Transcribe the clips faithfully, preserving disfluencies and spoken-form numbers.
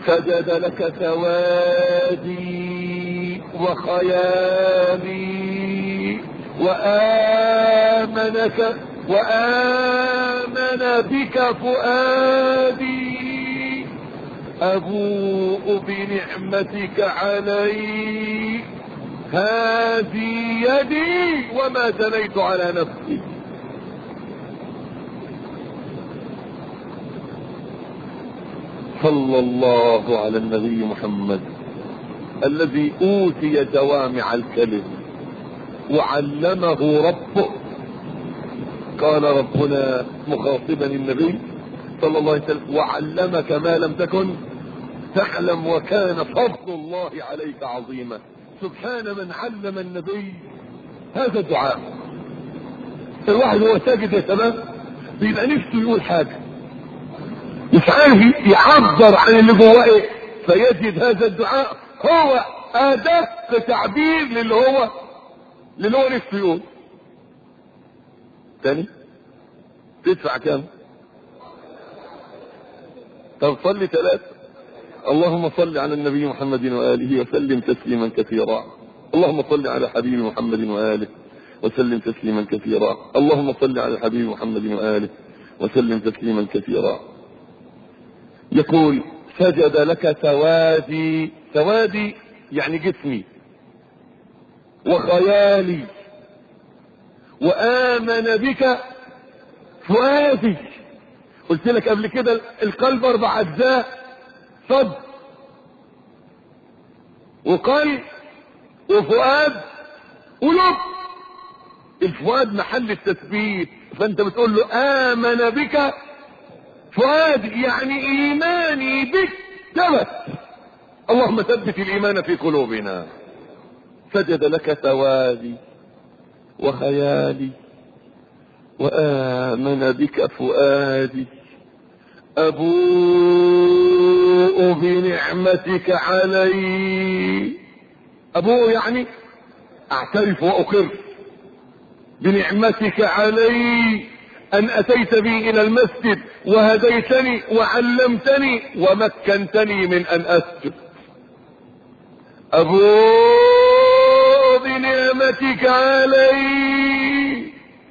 سجد لك سوادي وخيالي وآمنك وآمن بك فؤادي أبوء بنعمتك علي هذه يدي وما جنيت على نفسي. صلى الله على النبي محمد الذي أوتي جوامع الكلم وعلمه ربه. قال ربنا مخاطبا النبي صلى الله عليه وسلم وعلمك ما لم تكن تعلم وكان فضل الله عليك عظيما. سبحان من علم النبي هذا الدعاء. الواحد هو ساجد يا شباب بيبقى نفسه يقول حاجة مش عارف يعبر عن اللي جواه ايه، فيجد هذا الدعاء هو أداة تعبير للي هو للي هو نفسه يقول. تاني تدفع كام؟ طب صلي ثلاثة. اللهم صل على النبي محمد وآله وسلم تسليما كثيرا. اللهم صل على حبيب محمد وآله وسلم تسليما كثيرا. اللهم صل على حبيب محمد وآله وسلم تسليما كثيرا. يقول سجد لك سوادي، سوادي يعني جسمي وخيالي وآمن بك فؤادي. قلت لك قبل كده القلب اربع اجزاء، صدر وقلب وفؤاد ولب. الفؤاد محل التثبيت، فانت بتقول له آمن بك فؤادي يعني ايماني بك ثبت. اللهم ثبت الايمان في قلوبنا. سجد لك سوادي وخيالي وآمن بك فؤادي أبوء بنعمتك علي. أبوء يعني أعترف وأقر بنعمتك علي أن أتيت بي إلى المسجد وهديتني وعلمتني ومكنتني من أن أسجد. أبوء بنعمتك علي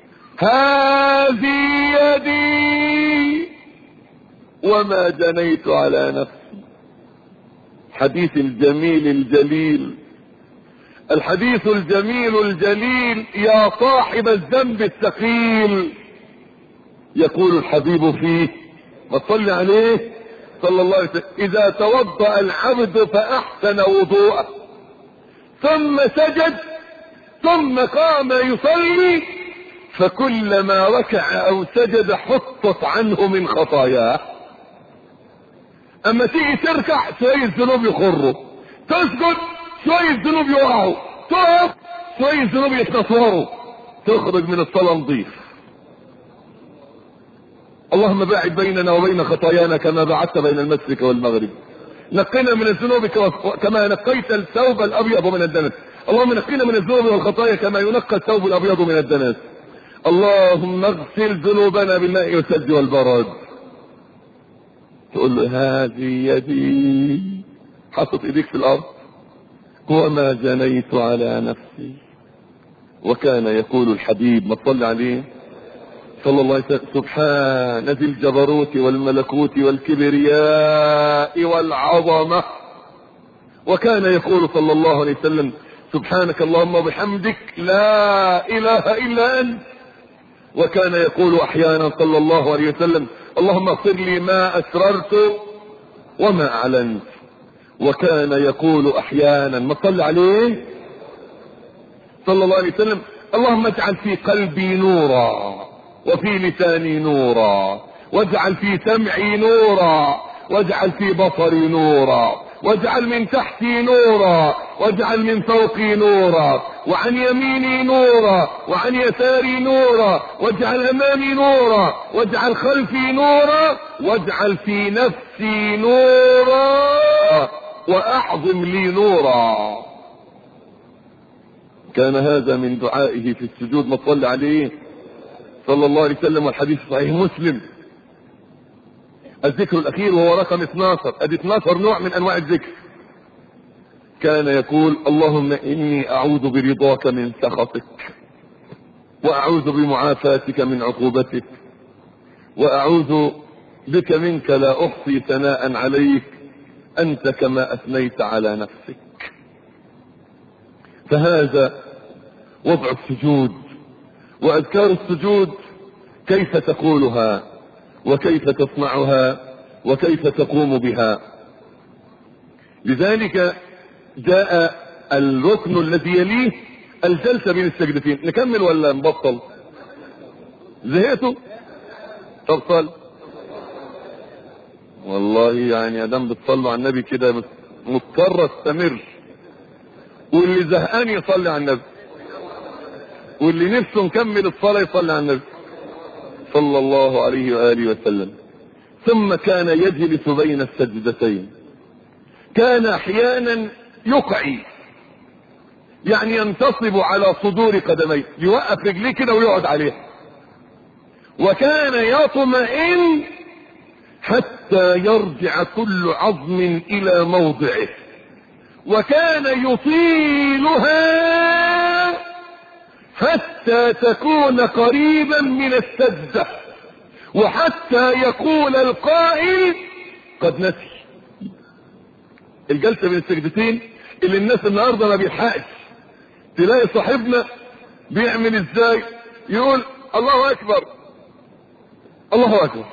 هذه يدي وما جنيت على نفسي. حديث الجميل الجليل، الحديث الجميل الجليل يا صاحب الذنب الثقيل. يقول الحبيب فيه ما تصلي عليه صلى الله عليه وسلم إذا توضأ العبد فأحسن وضوءه ثم سجد ثم قام يصلي فكلما ركع أو سجد حطت عنه من خطاياه. اما تيجي تركع شوية ذنوب يخروا، تسجد شوية ذنوب يقعوا، تقف شوية ذنوب يتنطوروا، تخرج من الصلاة نظيف. اللهم باعد بيننا وبين خطايانا كما بعدت بين المشرق والمغرب. نقنا من الذنوب كما نقيت الثوب الابيض من الدنس. اللهم نقنا من الذنوب والخطايا كما ينقى الثوب الابيض من الدنس. اللهم اغسل ذنوبنا بالماء والثلج والبرد. تقول له هذه يدي، حطت ايديك في الارض وما جنيت على نفسي. وكان يقول الحبيب ما تصلي عليه صلى الله عليه وسلم سبحان ذي الجبروت والملكوت والكبرياء والعظمة. وكان يقول صلى الله عليه وسلم سبحانك اللهم وبحمدك لا اله الا انت. وكان يقول احيانا صلى الله عليه وسلم اللهم اغفر لي ما اسررت وما اعلنت. وكان يقول احيانا ما صلى عليه صلى الله عليه وسلم اللهم اجعل في قلبي نورا وفي لساني نورا واجعل في سمعي نورا واجعل في بصري نورا واجعل من تحتي نورا واجعل من فوقي نورا وعن يميني نورا وعن يساري نورا واجعل امامي نورا واجعل خلفي نورا واجعل في نفسي نورا واعظم لي نورا. كان هذا من دعائه في السجود ما صلى عليه صلى الله عليه وسلم. والحديث صحيح مسلم. الذكر الاخير وهو رقم اثناشر، ادي اثناشر نوع من انواع الذكر. كان يقول اللهم اني اعوذ برضاك من سخطك، واعوذ بمعافاتك من عقوبتك، واعوذ بك منك لا احصي ثناء عليك انت كما اثنيت على نفسك. فهذا وضع السجود، واذكار السجود كيف تقولها وكيف تصنعها وكيف تقوم بها. لذلك جاء الركن الذي يليه الجلسة بين السجدتين. نكمل ولا نبطل؟ زهقتوا؟ طب صل. والله يعني ادام بتصلوا على النبي كده مضطر استمر، واللي زهقان يصلي على النبي، واللي نفسه نكمل الصلاة يصلي على النبي صلى الله عليه وآله وسلم. ثم كان يجلس بين السجدتين، كان احيانا يقعي، يعني ينتصب على صدور قدميه، يوقف رجليه كده ويقعد عليها. وكان يطمئن حتى يرجع كل عظم الى موضعه، وكان يطيلها حتى تكون قريبا من السجدة، وحتى يقول القائل قد نسي. الجلسة بين السجدتين اللي الناس النهاردة ما بيلحقش. تلاقي صاحبنا بيعمل ازاي؟ يقول الله اكبر الله اكبر.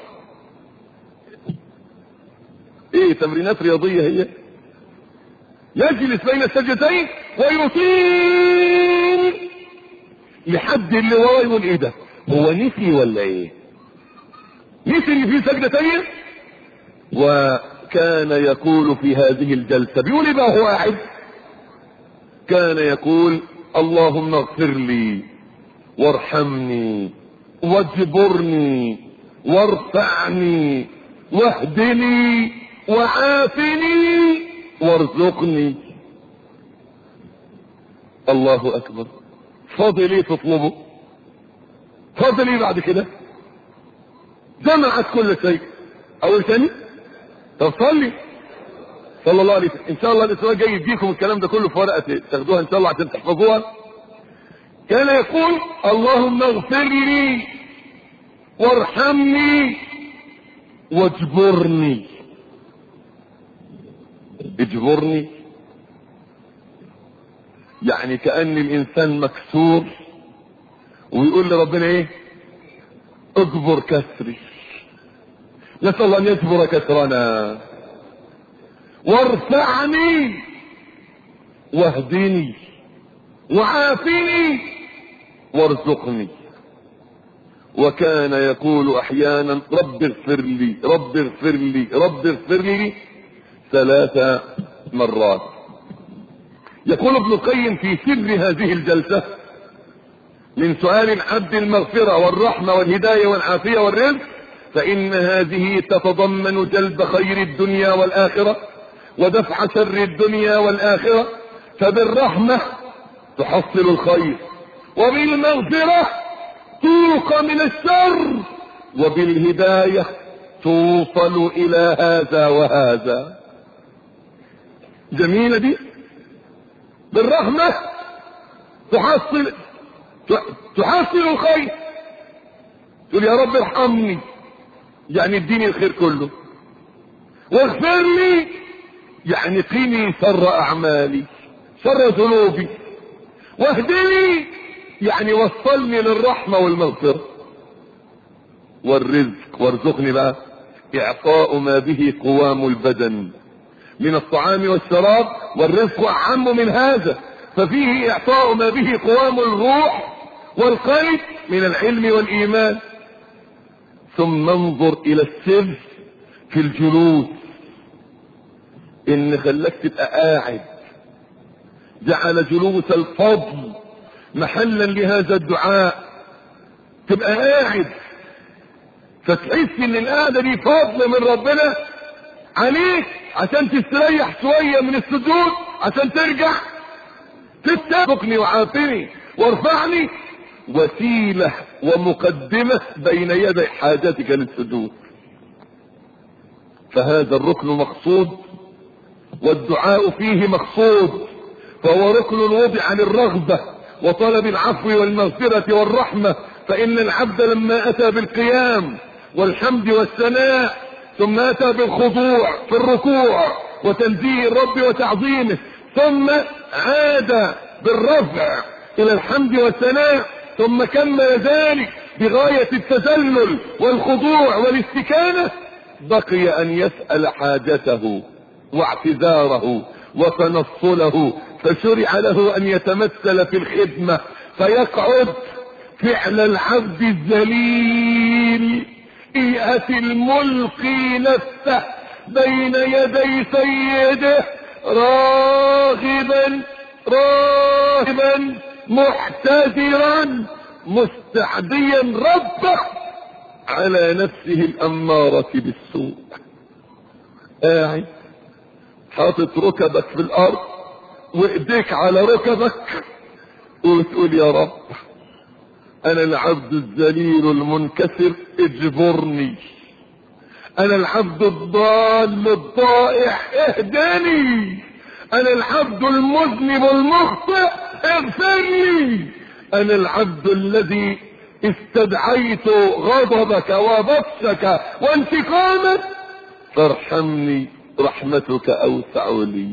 ايه تمرينات رياضية هي؟ يجلس بين السجدتين ويطيل لحد اللي وراه يقول ايه ده؟ هو نسي ولا ايه؟ نسي ان في سجدة تانية؟ وكان يقول في هذه الجلسة، بيقول ايه بقى هو قاعد؟ كان يقول اللهم اغفر لي وارحمني واجبرني وارفعني واهدني وعافني وارزقني. الله اكبر. فاضل ايه تطلبه؟ فاضل ايه بعد كده؟ جمعت كل شيء. اول تاني طب صلي صلى الله عليه وسلم. ان شاء الله الاسبوع الجاي يديكم الكلام ده كله في ورقه تاخدوها ان شاء الله عشان تحفظوها. كان يقول اللهم اغفر لي وارحمني واجبرني. اجبرني يعني كأن الانسان مكسور ويقول لربنا ايه؟ اجبر كسري. نسأل الله ان يجبر كسرنا. وارفعني واهدني وعافني وارزقني. وكان يقول احيانا رب اغفر لي رب اغفر لي رب اغفر لي ثلاث مرات. يقول ابن القيم في سر هذه الجلسة من سؤال العبد المغفرة والرحمة والهداية والعافية والرزق، فإن هذه تتضمن جلب خير الدنيا والآخرة ودفع شر الدنيا والآخرة. فبالرحمة تحصل الخير، وبالمغفرة توقى من الشر، وبالهداية توصل إلى هذا وهذا. جميلة دي. بالرحمة تحصل تحصل الخير، تقول يا رب ارحمني يعني اديني الخير كله، واغفر لي يعني قيني شر اعمالي شر ذنوبي، واهدني يعني وصلني للرحمة والمغفرة. والرزق وارزقني بقى اعطاء ما به قوام البدن من الطعام والشراب، والرزق اعم من هذا، ففيه اعطاء ما به قوام الروح والقلب من العلم والايمان. ثم انظر الى السر في الجلوس، ان خلاك تبقى قاعد. جعل جلوس الفضل محلا لهذا الدعاء، تبقى قاعد فتحس ان القعده دي فضل من ربنا عليك عشان تستريح شويه من السجود، عشان ترجع تتبقني وعافني وارفعني، وسيله ومقدمه بين يدي حاجتك للسجود. فهذا الركن مقصود والدعاء فيه مقصود، فهو ركن وضع للرغبة وطلب العفو والمغفرة والرحمة. فإن العبد لما أتى بالقيام والحمد والثناء ثم أتى بالخضوع في الركوع وتنزيه الرب وتعظيمه، ثم عاد بالرفع إلى الحمد والثناء، ثم كمل ذلك بغاية التذلل والخضوع والاستكانة، بقي أن يسأل حاجته واعتذاره وتنصله، فشرع له أن يتمثل في الخدمة، فيقعد فعل العبد الذليل إيئة الملقي نفسه بين يدي سيده راغبا راغبا محتذرا مستعديا ربه على نفسه الأمارة بالسوء. قاعد حاطط ركبك في الأرض وايديك على ركبك وتقول يا رب انا العبد الذليل المنكسر اجبرني، انا العبد الضال الضائع اهدني، انا العبد المذنب المخطئ اغفر لي، انا العبد الذي استدعيت غضبك وبطشك وانتقامك فارحمني رحمتك اوسع لي.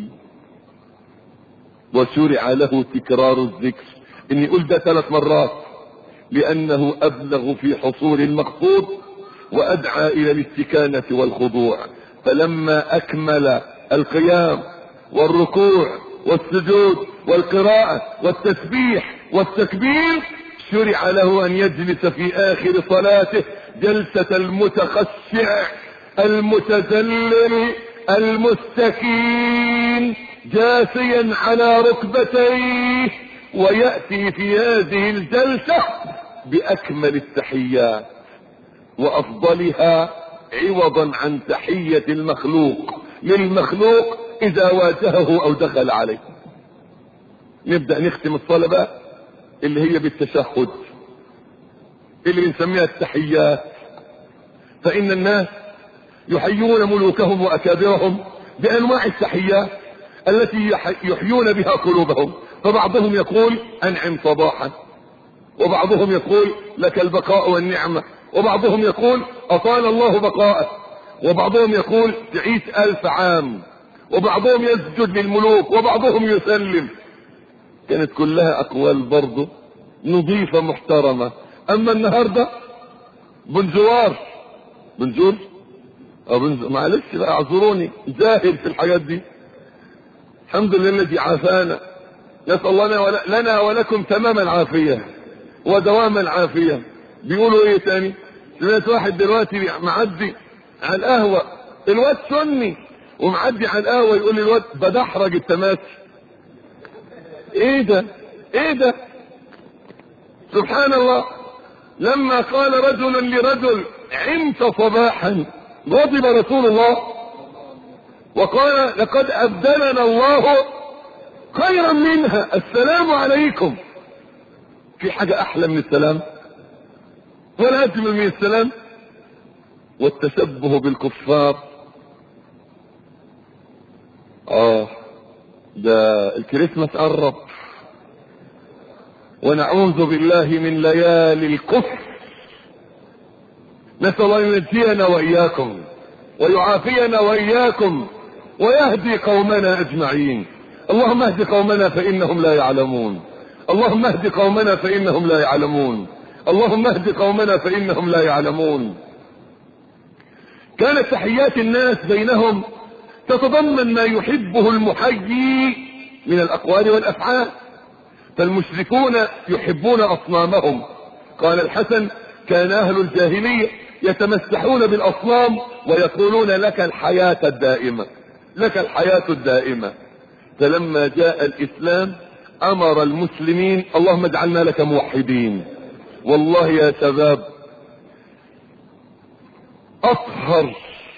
وشرع له تكرار الذكر، ان يقول ده ثلاث مرات لانه ابلغ في حصول المقصود وادعى الى الاستكانة والخضوع. فلما اكمل القيام والركوع والسجود والقراءة والتسبيح والتكبير، شرع له ان يجلس في اخر صلاته جلسة المتخشع المتذلل المستكين جاثيا على ركبتيه، ويأتي في هذه الجلسة بأكمل التحيات وأفضلها عوضا عن تحية المخلوق للمخلوق إذا واجهه أو دخل عليه. نبدأ نختم الصلاة بقى اللي هي بالتشهد اللي بنسميها التحيات. فإن الناس يحيون ملوكهم وأكابرهم بأنواع التحيات التي يحيون بها قلوبهم، فبعضهم يقول أنعم صباحا، وبعضهم يقول لك البقاء والنعمة، وبعضهم يقول أطال الله بقاءك، وبعضهم يقول تعيش ألف عام، وبعضهم يسجد للملوك، وبعضهم يسلم. كانت كلها أقوال برضه نظيفة محترمة. أما النهاردة بنجوار بنجور أو بنجور معلش بقى اعذروني زاهد في الحاجات دي. الحمد لله الذي عافانا، نسأل الله لنا ولكم تمام العافية ودوام العافية. بيقولوا ايه تاني؟ سمعت واحد دلوقتي معدي على القهوة، الواد سني ومعدي على القهوة يقول لي الواد بدحرج التماسي. ايه ده ايه ده سبحان الله. لما قال رجل لرجل عمت صباحا غضب رسول الله وقال لقد أبدلنا الله خيرا منها السلام عليكم. في حاجة أحلى من السلام ولا أجمل من السلام؟ والتشبه بالكفار. آه ده الكريسماس قرب ونعوذ بالله من ليالي الكفر. نسأل الله ينجينا وإياكم ويعافينا وإياكم ويهدي قومنا أجمعين. اللهم اهد قومنا فإنهم لا يعلمون، اللهم اهد قومنا فإنهم لا يعلمون، اللهم اهد قومنا فإنهم لا يعلمون. كانت تحيات الناس بينهم تتضمن ما يحبه المحيي من الأقوال والأفعال. فالمشركون يحبون أصنامهم. قال الحسن كان أهل الجاهلية يتمسحون بالأصنام ويقولون لك الحياة الدائمة لك الحياة الدائمة. فلما جاء الإسلام أمر المسلمين اللهم اجعلنا لك موحدين. والله يا شباب أطهر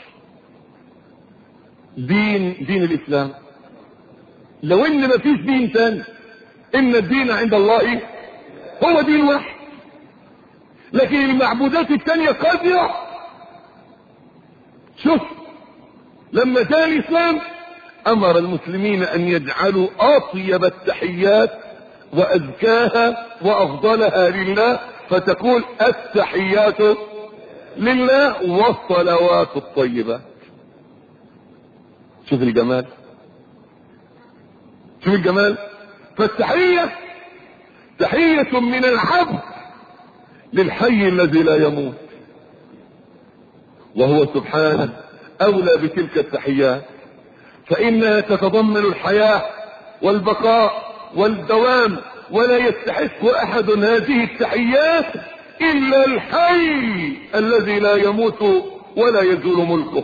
دين دين الإسلام. لو إن ما فيش دين ثاني، إن الدين عند الله هو دين واحد، لكن المعبودات الثانية قذرة. شوف لما جاء الاسلام امر المسلمين ان يجعلوا اطيب التحيات وازكاها وافضلها لله، فتقول التحيات لله والصلوات الطيبات. شوف الجمال، شوف الجمال. فالتحية تحية من العبد للحي الذي لا يموت، وهو سبحانه اولى بتلك التحيات، فانها تتضمن الحياة والبقاء والدوام، ولا يستحق احد هذه التحيات الا الحي الذي لا يموت ولا يزول ملكه.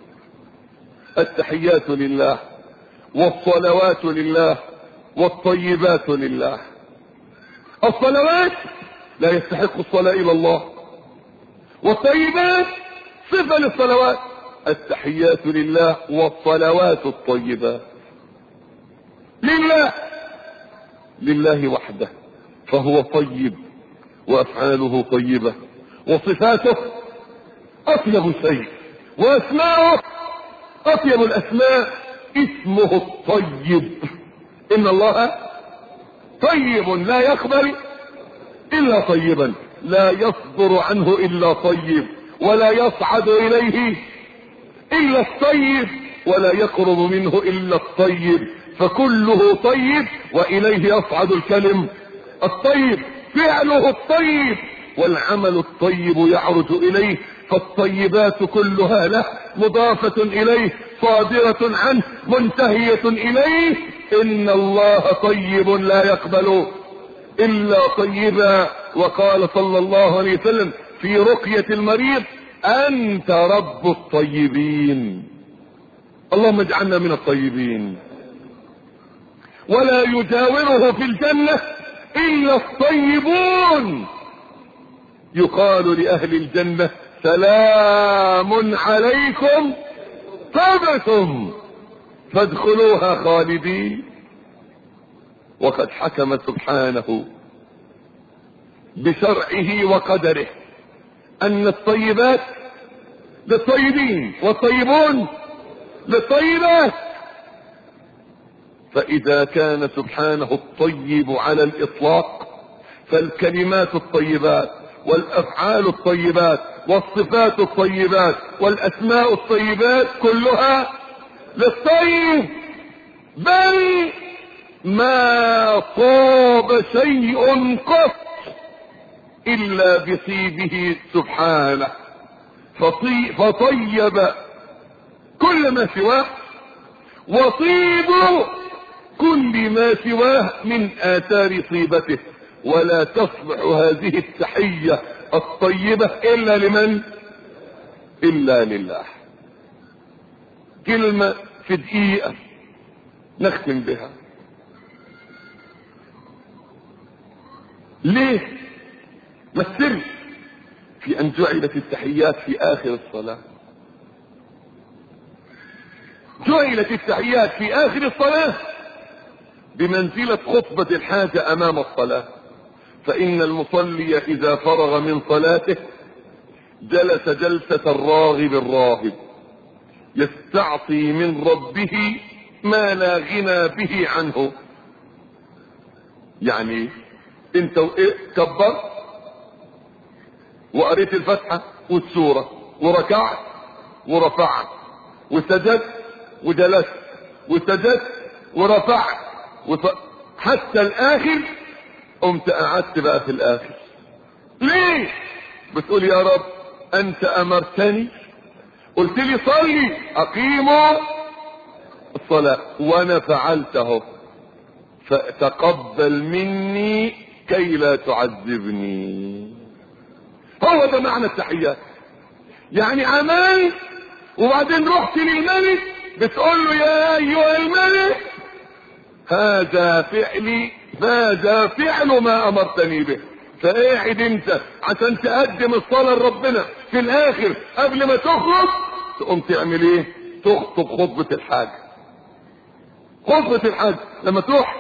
التحيات لله والصلوات لله والطيبات لله. الصلوات لا يستحق الصلاة الا الله، والطيبات صفة للصلوات. التحيات لله والصلوات الطيبات لله، لله وحده، فهو طيب وافعاله طيبة وصفاته اطيب شيء واسماؤه اطيب الاسماء. اسمه الطيب، ان الله طيب لا يقبل الا طيبا، لا يصدر عنه الا طيب، ولا يصعد اليه الا الطيب، ولا يقرب منه الا الطيب، فكله طيب واليه يصعد الكلم الطيب. فعله الطيب والعمل الطيب يعرج اليه، فالطيبات كلها له مضافة اليه صادرة عنه منتهية اليه. ان الله طيب لا يقبل الا طيبا. وقال صلى الله عليه وسلم في رقية المريض انت رب الطيبين. اللهم اجعلنا من الطيبين. ولا يجاوره في الجنة الا الطيبون. يقال لاهل الجنة سلام عليكم طبتم فادخلوها خالدين. وقد حكم سبحانه بشرعه وقدره ان الطيبات للطيبين والطيبون للطيبات. فاذا كان سبحانه الطيب على الاطلاق، فالكلمات الطيبات والافعال الطيبات والصفات الطيبات والاسماء الطيبات كلها للطيب. بل ما طاب شيء قط الا بطيبه سبحانه، فطي فطيب كل ما سواه، وطيب كل ما سواه من اثار طيبته. ولا تصلح هذه التحية الطيبة الا لمن؟ الا لله. كلمة في دقيقة نختم بها. ليه؟ ما السر في ان جعلت التحيات في اخر الصلاة؟ جعلت التحيات في اخر الصلاة بمنزلة خطبة الحاجة امام الصلاة. فان المصلي اذا فرغ من صلاته جلس جلسة الراغب الراهب يستعطي من ربه ما لا غنى به عنه. يعني انت كبرت وقريت الفتحة والسورة وركعت ورفعت وسجدت وجلست وسجدت ورفعت وف... حتى الاخر قمت قعدت بقى في الاخر. ليه؟ بتقول يا رب انت امرتني، قلت لي صلي اقيموا الصلاة وانا فعلته، فتقبل مني كي لا تعذبني. هو ده معنى التحيات. يعني عملت وبعدين رحت للملك بتقول له يا ايها الملك هذا فعلي، هذا فعل ما امرتني به. فقاعد انت عشان تقدم الصلاة لربنا في الاخر قبل ما تخرج تقوم تعمل ايه؟ تخطب خطبة الحاج. خطبة الحاج لما تروح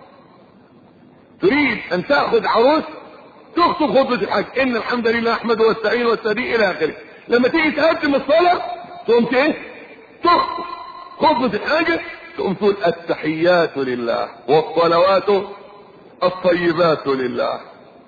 تريد ان تأخذ عروس تخطب خطبة الحاج، ان الحمد لله احمد واستعين واستهدي الى اخره. لما تيجي تقدم الصلاة تقوم ايه؟ تخطب خطبة الحاجة تقوم تقول التحيات لله والصلوات الطيبات لله.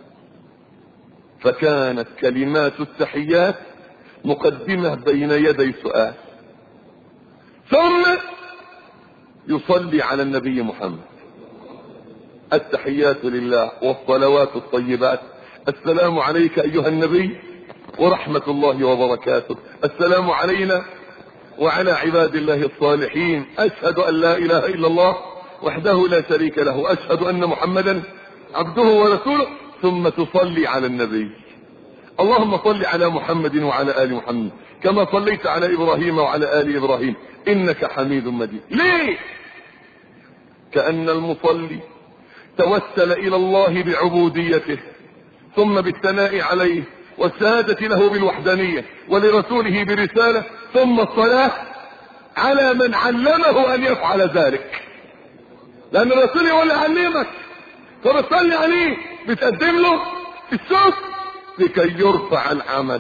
فكانت كلمات التحيات مقدمة بين يدي سؤال، ثم يصلي على النبي محمد. التحيات لله والصلوات الطيبات، السلام عليك ايها النبي ورحمة الله وبركاته، السلام علينا وعلى عباد الله الصالحين، اشهد ان لا اله الا الله وحده لا شريك له، اشهد ان محمدا عبده ورسوله. ثم تصلي على النبي، اللهم صل على محمد وعلى ال محمد كما صليت على ابراهيم وعلى ال ابراهيم انك حميد مجيد. ليه؟ كأن المصلي توسل الى الله بعبوديته، ثم بالثناء عليه والشهادة له بالوحدانية، ولرسوله برسالة، ثم الصلاة على من علمه ان يفعل ذلك. لان الرسول هو اللي علمك، فبتصلي عليه بتقدم له الشكر لكي يرفع العمل.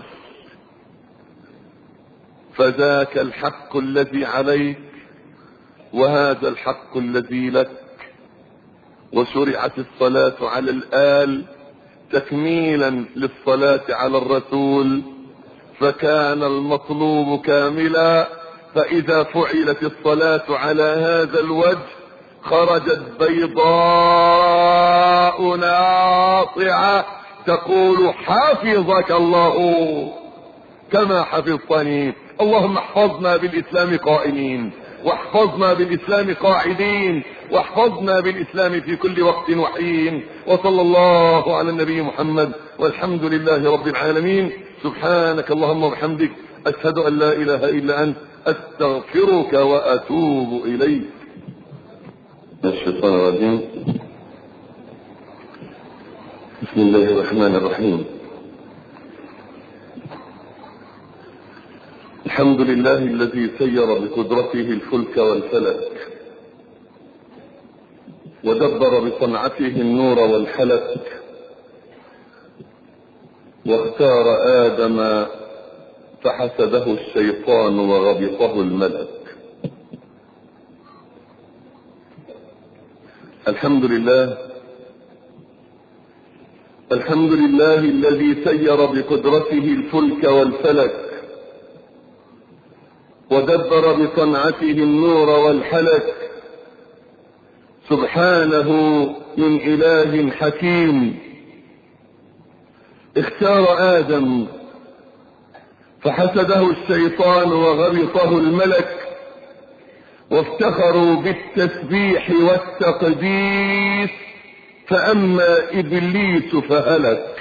فذاك الحق الذي عليك وهذا الحق الذي لك. وشرعت الصلاة على الآل تكميلا للصلاة على الرسول، فكان المطلوب كاملا. فإذا فعلت الصلاة على هذا الوجه خرجت بيضاء ناصعة تقول حفظك الله كما حفظتني. اللهم احفظنا بالإسلام قائمين، واحفظنا بالإسلام قاعدين، واحفظنا بالإسلام في كل وقت وحين. وصلى الله على النبي محمد، والحمد لله رب العالمين. سبحانك اللهم وبحمدك، أشهد أن لا إله إلا أنت، أستغفرك وأتوب إليك. الشيطان الرجيم. بسم الله الرحمن الرحيم. الحمد لله الذي سير بقدرته الفلك والفلك، ودبر بصنعته النور والحلك، واختار آدم فحسده الشيطان وغبطه الملك. الحمد لله الحمد لله الذي سير بقدرته الفلك والفلك، ودبر بصنعته النور والحلك. سبحانه من إله حكيم. اختار آدم فحسده الشيطان وغبطه الملك، وافتخروا بالتسبيح والتقديس، فأما إبليس فهلك.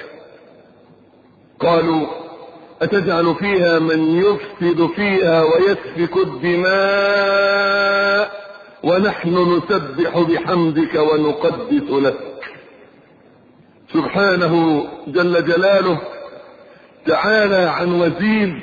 قالوا أتجعل فيها من يفسد فيها ويسفك الدماء ونحن نسبح بحمدك ونقدس لك. سبحانه جل جلاله تعالى عن وزير،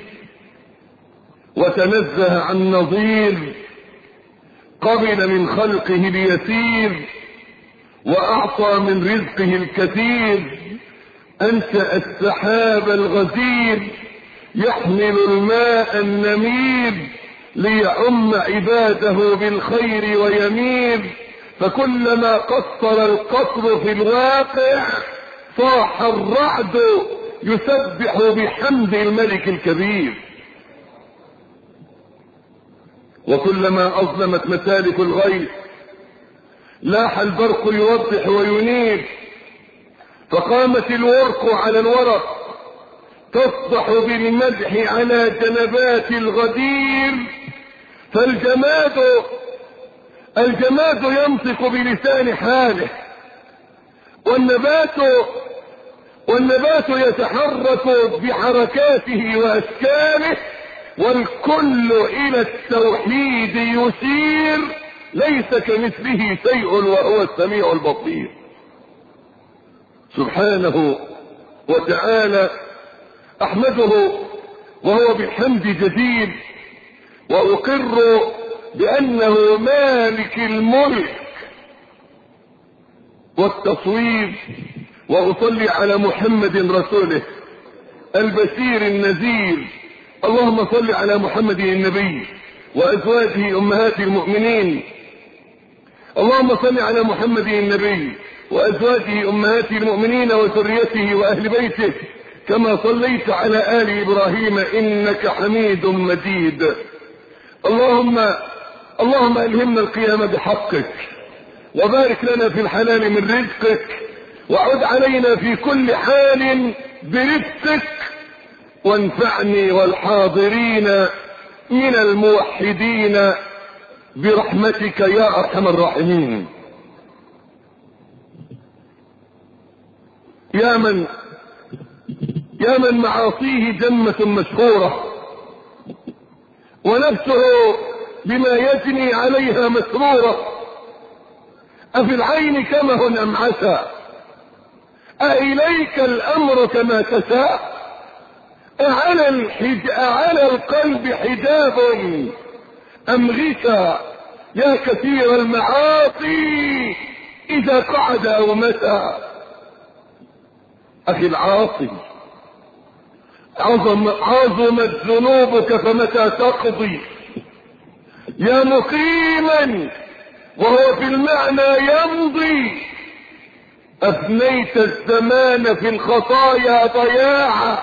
وتنزه عن نظير، قبل من خلقه اليسير، وأعطى من رزقه الكثير. أنشأ السحاب الغزير يحمل الماء النمير، ليعم عباده بالخير ويمير. فكلما قصر القصر في الواقع صاح الرعد يسبح بحمد الملك الكبير. وكلما أظلمت مسالك الغيث لاح البرق يوضح وينير، فقامت الورق على الورق تصدح بالمدح على جنبات الغدير. فالجماد الجماد ينطق بلسان حاله، والنبات والنبات يتحرك بحركاته وأشكاله، والكل إلى التوحيد يسير. ليس كمثله شيء وهو السميع البصير. سبحانه وتعالى أحمده وهو بالحمد جدير، وأقر بأنه مالك الملك والتصوير. وأصلي على محمد رسوله البشير النذير. اللهم صل على محمد النبي وأزواجه أمهات المؤمنين. اللهم صل على محمد النبي وأزواجه أمهات المؤمنين وذريته وأهل بيته كما صليت على آل إبراهيم إنك حميد مجيد. اللهم اللهم ألهمنا القيام بحقك، وبارك لنا في الحلال من رزقك، وعد علينا في كل حال برزقك، وانفعني والحاضرين من الموحدين برحمتك يا أرحم الراحمين. يا من يا من معاصيه جمة مشهورة ونفسه بما يجني عليها مسرورة، أفي العين كمه أم عسى، أإليك الأمر كما تشاء، أعلى, الحج... أعلى القلب حجاب أم غشى، يا كثير المعاصي إذا قعد أو متى. أخي العاصي، عظم عظمت ذنوبك فمتى تقضي، يا مقيما وهو في المعنى يمضي، أفنيت الزمان في الخطايا ضياعا،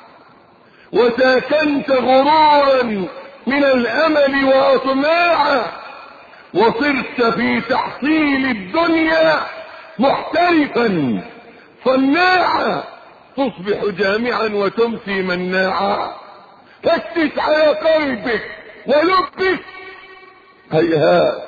وساكنت غرورا من الأمل وأطماعا، وصرت في تحصيل الدنيا محترفا صناعا، تصبح جامعا وتمسي مناعا. فتش على قلبك ولبك، هيهات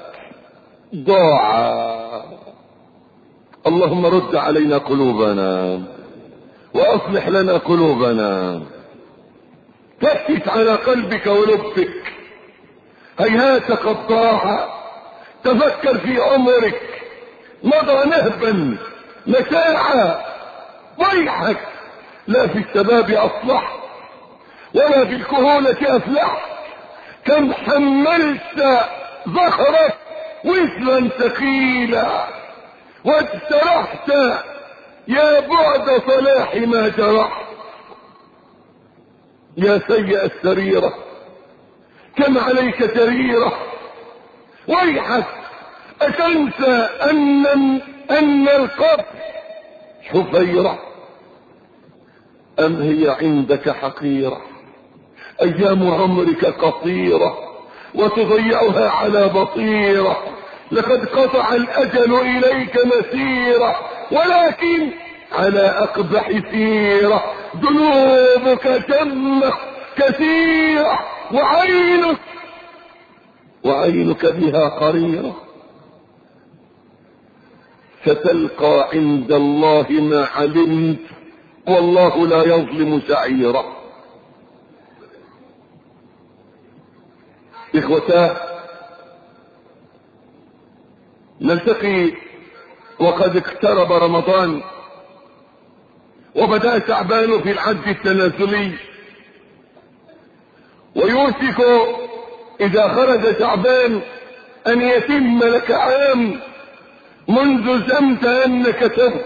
ضاعا. اللهم رد علينا قلوبنا وأصلح لنا قلوبنا. فتش على قلبك ولبك، هيهات قد ضاع. تفكر في عمرك، مضى نهبا مساعا، ويحك لا في الشباب أصلح ولا في الكهولة أفلح. كم حملت ظهرك وزنا ثقيلا، واسترحت يا بعد صلاح ما جرحت. يا سيء السريرة كم عليك جريرة، ويحك أتنسى أن أن القبر حفيرة، أم هي عندك حقيرة. أيام عمرك قصيرة وتضيعها على بصيرة، لقد قطع الأجل إليك مسيرة، ولكن على أقبح سيرة. ذنوبك جمة كثيرة، وعينك وعينك بها قريرة. ستلقى عند الله ما علمت، والله لا يظلم سعيرا. إخوتاه، نلتقي وقد اقترب رمضان، وبدأ شعبان في العد التنازلي، ويوشك إذا خرج شعبان أن يتم لك عام منذ زمت أنك تبت.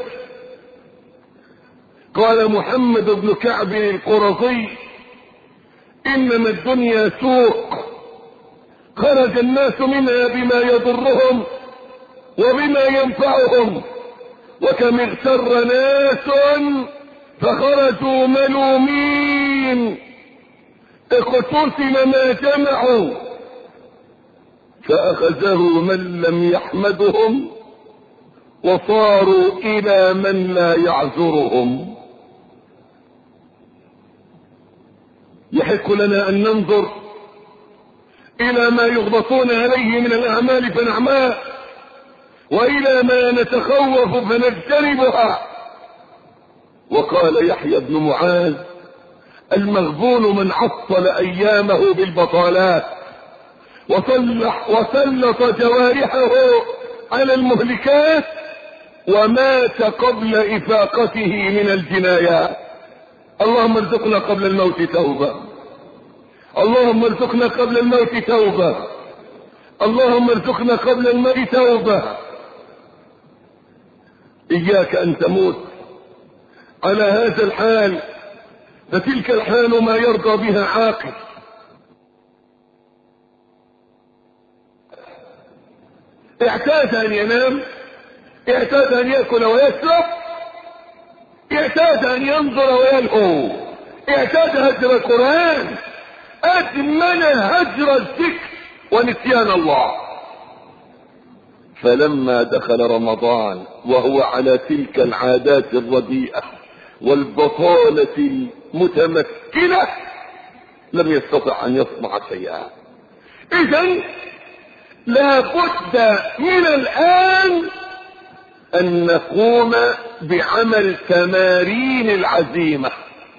قال محمد بن كعب القرظي: إنما الدنيا سوق، خرج الناس منها بما يضرهم وبما ينفعهم، وكم اغتر ناس فخرجوا ملومين، اقتسم ما جمعوا فأخذه من لم يحمدهم، وصاروا إلى من لا يعذرهم. يحق لنا أن ننظر إلى ما يغبطون عليه من الأعمال فنعماه، وإلى ما نتخوف فنجتنبها. وقال يحيى بن معاذ: المغبون من عطل أيامه بالبطالات وصلح وسلط جوارحه على المهلكات، ومات قبل إفاقته من الجنايات. اللهم ارزقنا قبل الموت توبة، اللهم ارزقنا قبل الموت توبة، اللهم ارزقنا قبل الموت توبة. إياك أن تموت على هذا الحال، فتلك الحال ما يرضى بها عاقل. اعتاد ان ينام، اعتاد ان يأكل ويشرب، اعتاد ان ينظر ويلهو، اعتاد هجر القرآن، ادمن هجر الذكر ونسيان الله. فلما دخل رمضان وهو على تلك العادات الرديئة والبطالة المتمكنة لم يستطع ان يصنع شيئا. اذن لا بد من الان ان نقوم بعمل تمارين العزيمة،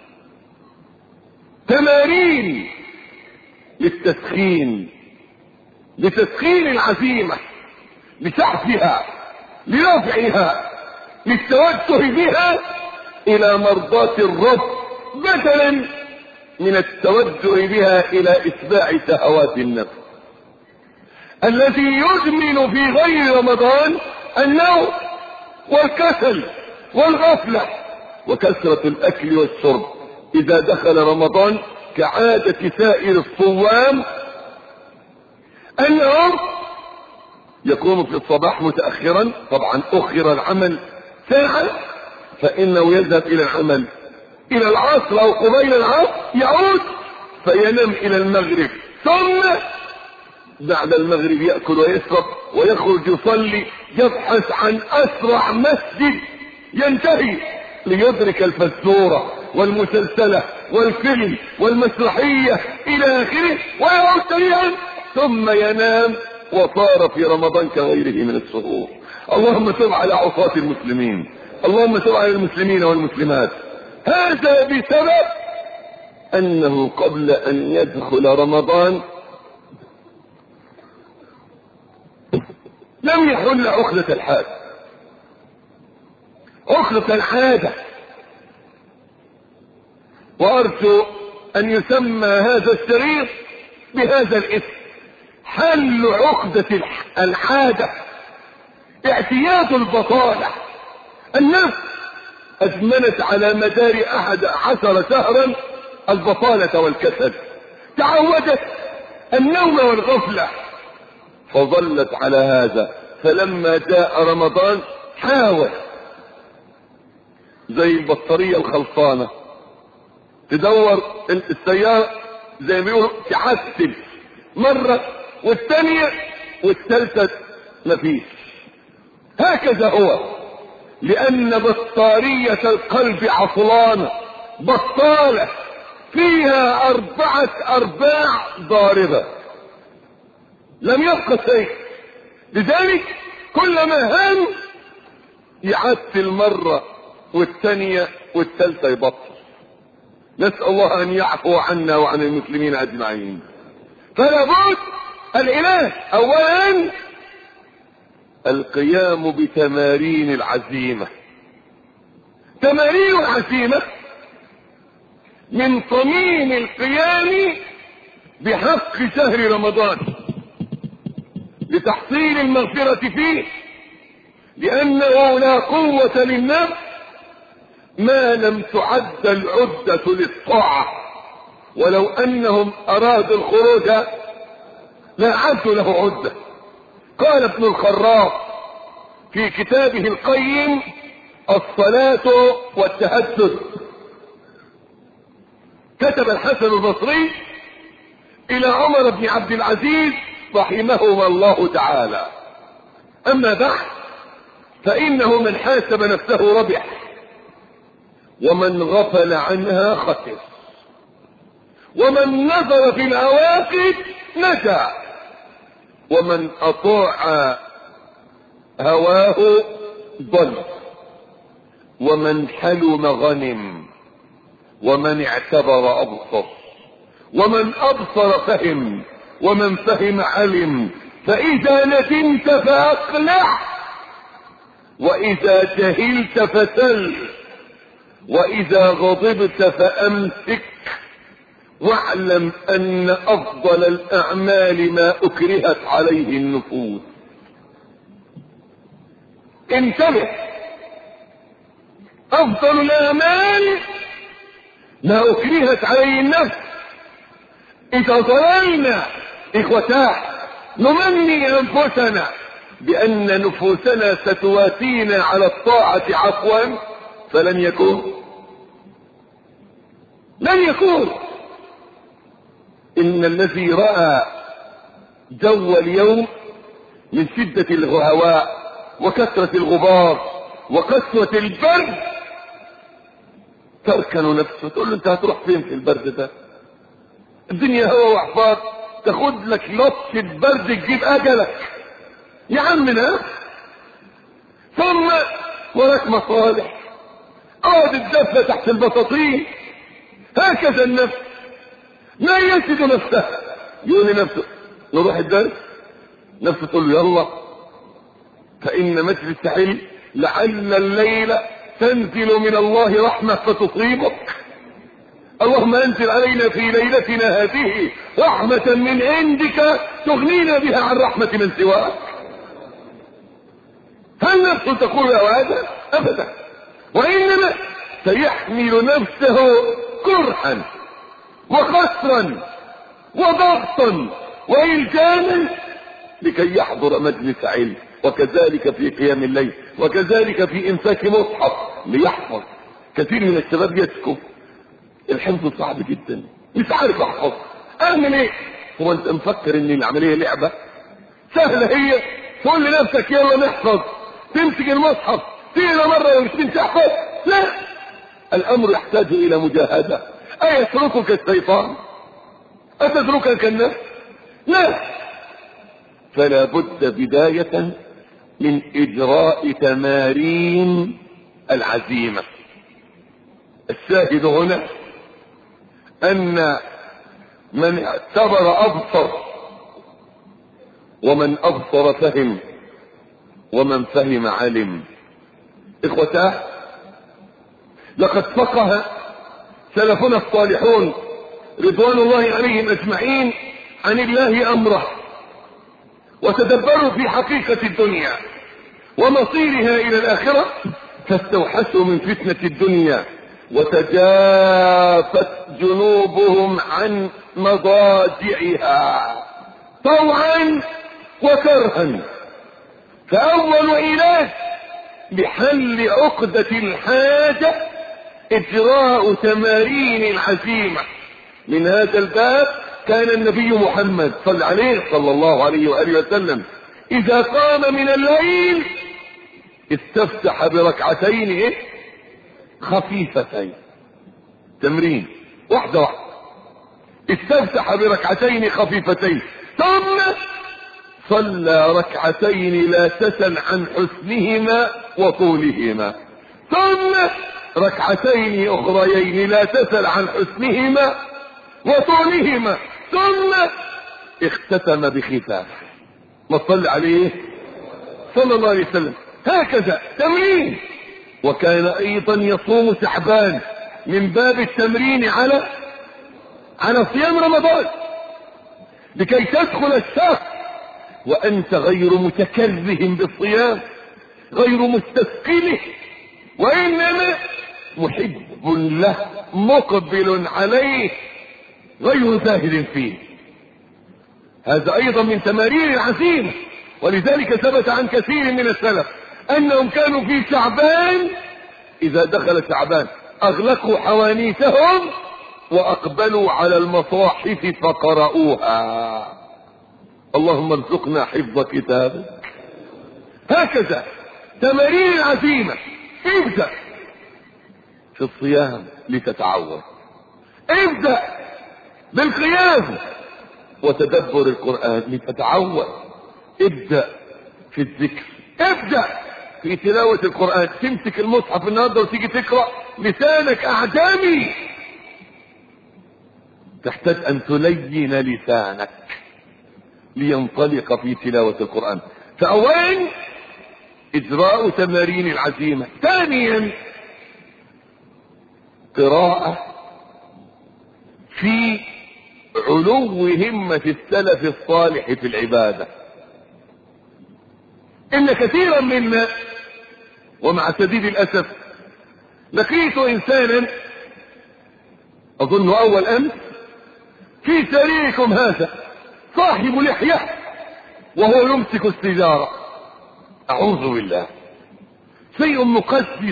تمارين للتسخين، لتسخين العزيمة، لسحبها، لرفعها، للتوجه بها الى مرضاة الرب، بدلا من التوجه بها الى اتباع شهوات النفس. الذي يدمن في غير رمضان النوم والكسل والغفلة وكثرة الاكل والشرب. اذا دخل رمضان كعادة سائر الصوام انهم يقوم في الصباح متأخرا، طبعا اخر العمل ساعة، فانه يذهب الى العمل الى العصر او قبيل العصر، يعود فينام الى المغرب، ثم بعد المغرب يأكل ويشرب ويخرج يصلي، يبحث عن اسرع مسجد ينتهي ليدرك الفزورة والمسلسلة والفيلم والمسرحية الى اخره، ويعود سريعا ثم ينام، وصار في رمضان كغيره من الشهور. اللهم تب على عصاة المسلمين، اللهم تب على المسلمين والمسلمات. هذا بسبب انه قبل ان يدخل رمضان لم يحل عقدة الحاد، عقدة العادة، وارجو ان يسمى هذا الشريط بهذا الاسم، حل عقدة العادة، اعتياد البطالة. النفس ادمنت على مدار احد عشر شهرا البطالة والكسل، تعودت النوم والغفلة فظلت على هذا. فلما جاء رمضان حاول، زي البطارية الخلصانة تدور السيارة زي ما بيقولوا تعسل مرة والثانية والثالثة مفيش. هكذا هو، لان بطارية القلب عطلانة، بطالة فيها اربعة ارباع ضاربة، لم يبقى شيء. لذلك كلما هم يعسل مرة والثانية والثالثة يبطل. نسأل الله ان يعفو عنا وعن المسلمين اجمعين. فلا بد العلاج اولا القيام بتمارين العزيمة. تمارين العزيمة من صميم القيام بحق شهر رمضان لتحصيل المغفرة فيه، لأنه لا قوة للنفس ما لم تعد العدة للطاعة، ولو أنهم أرادوا الخروج لا عدوا له عدة. قال ابن الخراف في كتابه القيم الصلاة والتهجد، كتب الحسن البصري إلى عمر بن عبد العزيز رحمهما الله تعالى: أما بعد فإنه من حاسب نفسه ربح، ومن غفل عنها خسر، ومن نظر في العواقب نجا، ومن أطاع هواه ضل، ومن حلم غنم، ومن اعتبر أبصر، ومن أبصر فهم، ومن فهم علم. فإذا ندمت فأقلع، وإذا جهلت فسل، وإذا غضبت فأمسك، واعلم أن أفضل الأعمال ما أكرهت عليه النفوس. انتبه، أفضل الأعمال ما أكرهت عليه النفس. إذا ظللنا إخوتاه نمني أنفسنا بأن نفوسنا ستواتينا على الطاعة عفوا فلن يكون لن يكون. إن الذي رأى جو اليوم من شدة الهواء وكثرة الغبار وقسوة البرد تركن نفسه، تقول له انت هتروح فين في البرد ده؟ الدنيا هوا واحباط، تاخد لك لطش برد تجيب اجلك يا عمنا. ثم وراك مصالح، اقعد الدفة تحت البطاطين. هكذا النفس لا يجد نفسه، يقول لنفسه نروح الدرس، نفسه تقول له يلا، فإن مجلس حل لعل الليلة تنزل من الله رحمة فتصيبك. اللهم انزل علينا في ليلتنا هذه رحمة من عندك تغنينا بها عن رحمة من سواك. هل نفسه تقول له هذا؟ أبدا، وإنما سيحمل نفسه كرها وقسرا وضغطا وإلزاما لكي يحضر مجلس علم، وكذلك في قيام الليل، وكذلك في إمساك مصحف ليحفظ. كثير من الشباب يسكت، الحفظ صعب جدا، مش عارف احفظ، اعمل ايه؟ هو انت مفكر ان العمليه لعبه سهله؟ هي تقول لنفسك يلا نحفظ، تمسك المصحف تقرا مره ومش تحفظ؟ لا، الامر يحتاج الى مجاهده. ايتركك الشيطان؟ اتتركك النفس؟ لا، فلا بد بدايه من اجراء تمارين العزيمه. الشاهد هنا ان من اعتبر ابصر، ومن ابصر فهم، ومن فهم علم. اخوتاه، لقد فقه سلفنا الصالحون رضوان الله عليهم اجمعين عن الله امره، وتدبروا في حقيقة الدنيا ومصيرها الى الاخرة، فاستوحشوا من فتنة الدنيا وتجافت جنوبهم عن مضاجعها طوعا وكرها. فاول علاج لحل عقدة الحاجة اجراء تمارين العزيمة. من هذا الباب كان النبي محمد صلى عليه صلى الله عليه وآله وسلم اذا قام من الليل استفتح بركعتين ايه خفيفتين، تمرين واحدة واحدة، استفتح بركعتين خفيفتين، ثم صلى ركعتين لا تسل عن حسنهما وطولهما، ثم ركعتين اخريين لا تسل عن حسنهما وطولهما، ثم اختتم بختام. ما صلى عليه صلى الله عليه وسلم. هكذا تمرين. وكان ايضا يصوم شعبان من باب التمرين على على صيام رمضان لكي تدخل الشهر وانت غير متكره بالصيام، غير مستثقله، وانما محب له مقبل عليه غير زاهد فيه. هذا ايضا من تمارين العزيمة. ولذلك ثبت عن كثير من السلف انهم كانوا في شعبان اذا دخل شعبان اغلقوا حوانيتهم واقبلوا على المصاحف فقرأوها. اللهم ارزقنا حفظ كتابك. هكذا تمارين العزيمة. ابدأ في الصيام لتتعود، ابدأ بالقيام وتدبر القرآن لتتعود، ابدأ في الذكر، ابدأ في تلاوة القرآن. تمسك المصحف النهارده وتيجي تقرأ لسانك أعجمي، تحتاج أن تلين لسانك لينطلق في تلاوة القرآن. فأولا إجراء تمارين العزيمة. ثانيا قراءة في علو همة السلف الصالح في العبادة. إن كثيرا منا ومع شديد الأسف لقيت إنسانا أظن أول أمس في سريركم هذا صاحب لحية وهو يمسك السيجارة اعوذ بالله، شيء مقزز،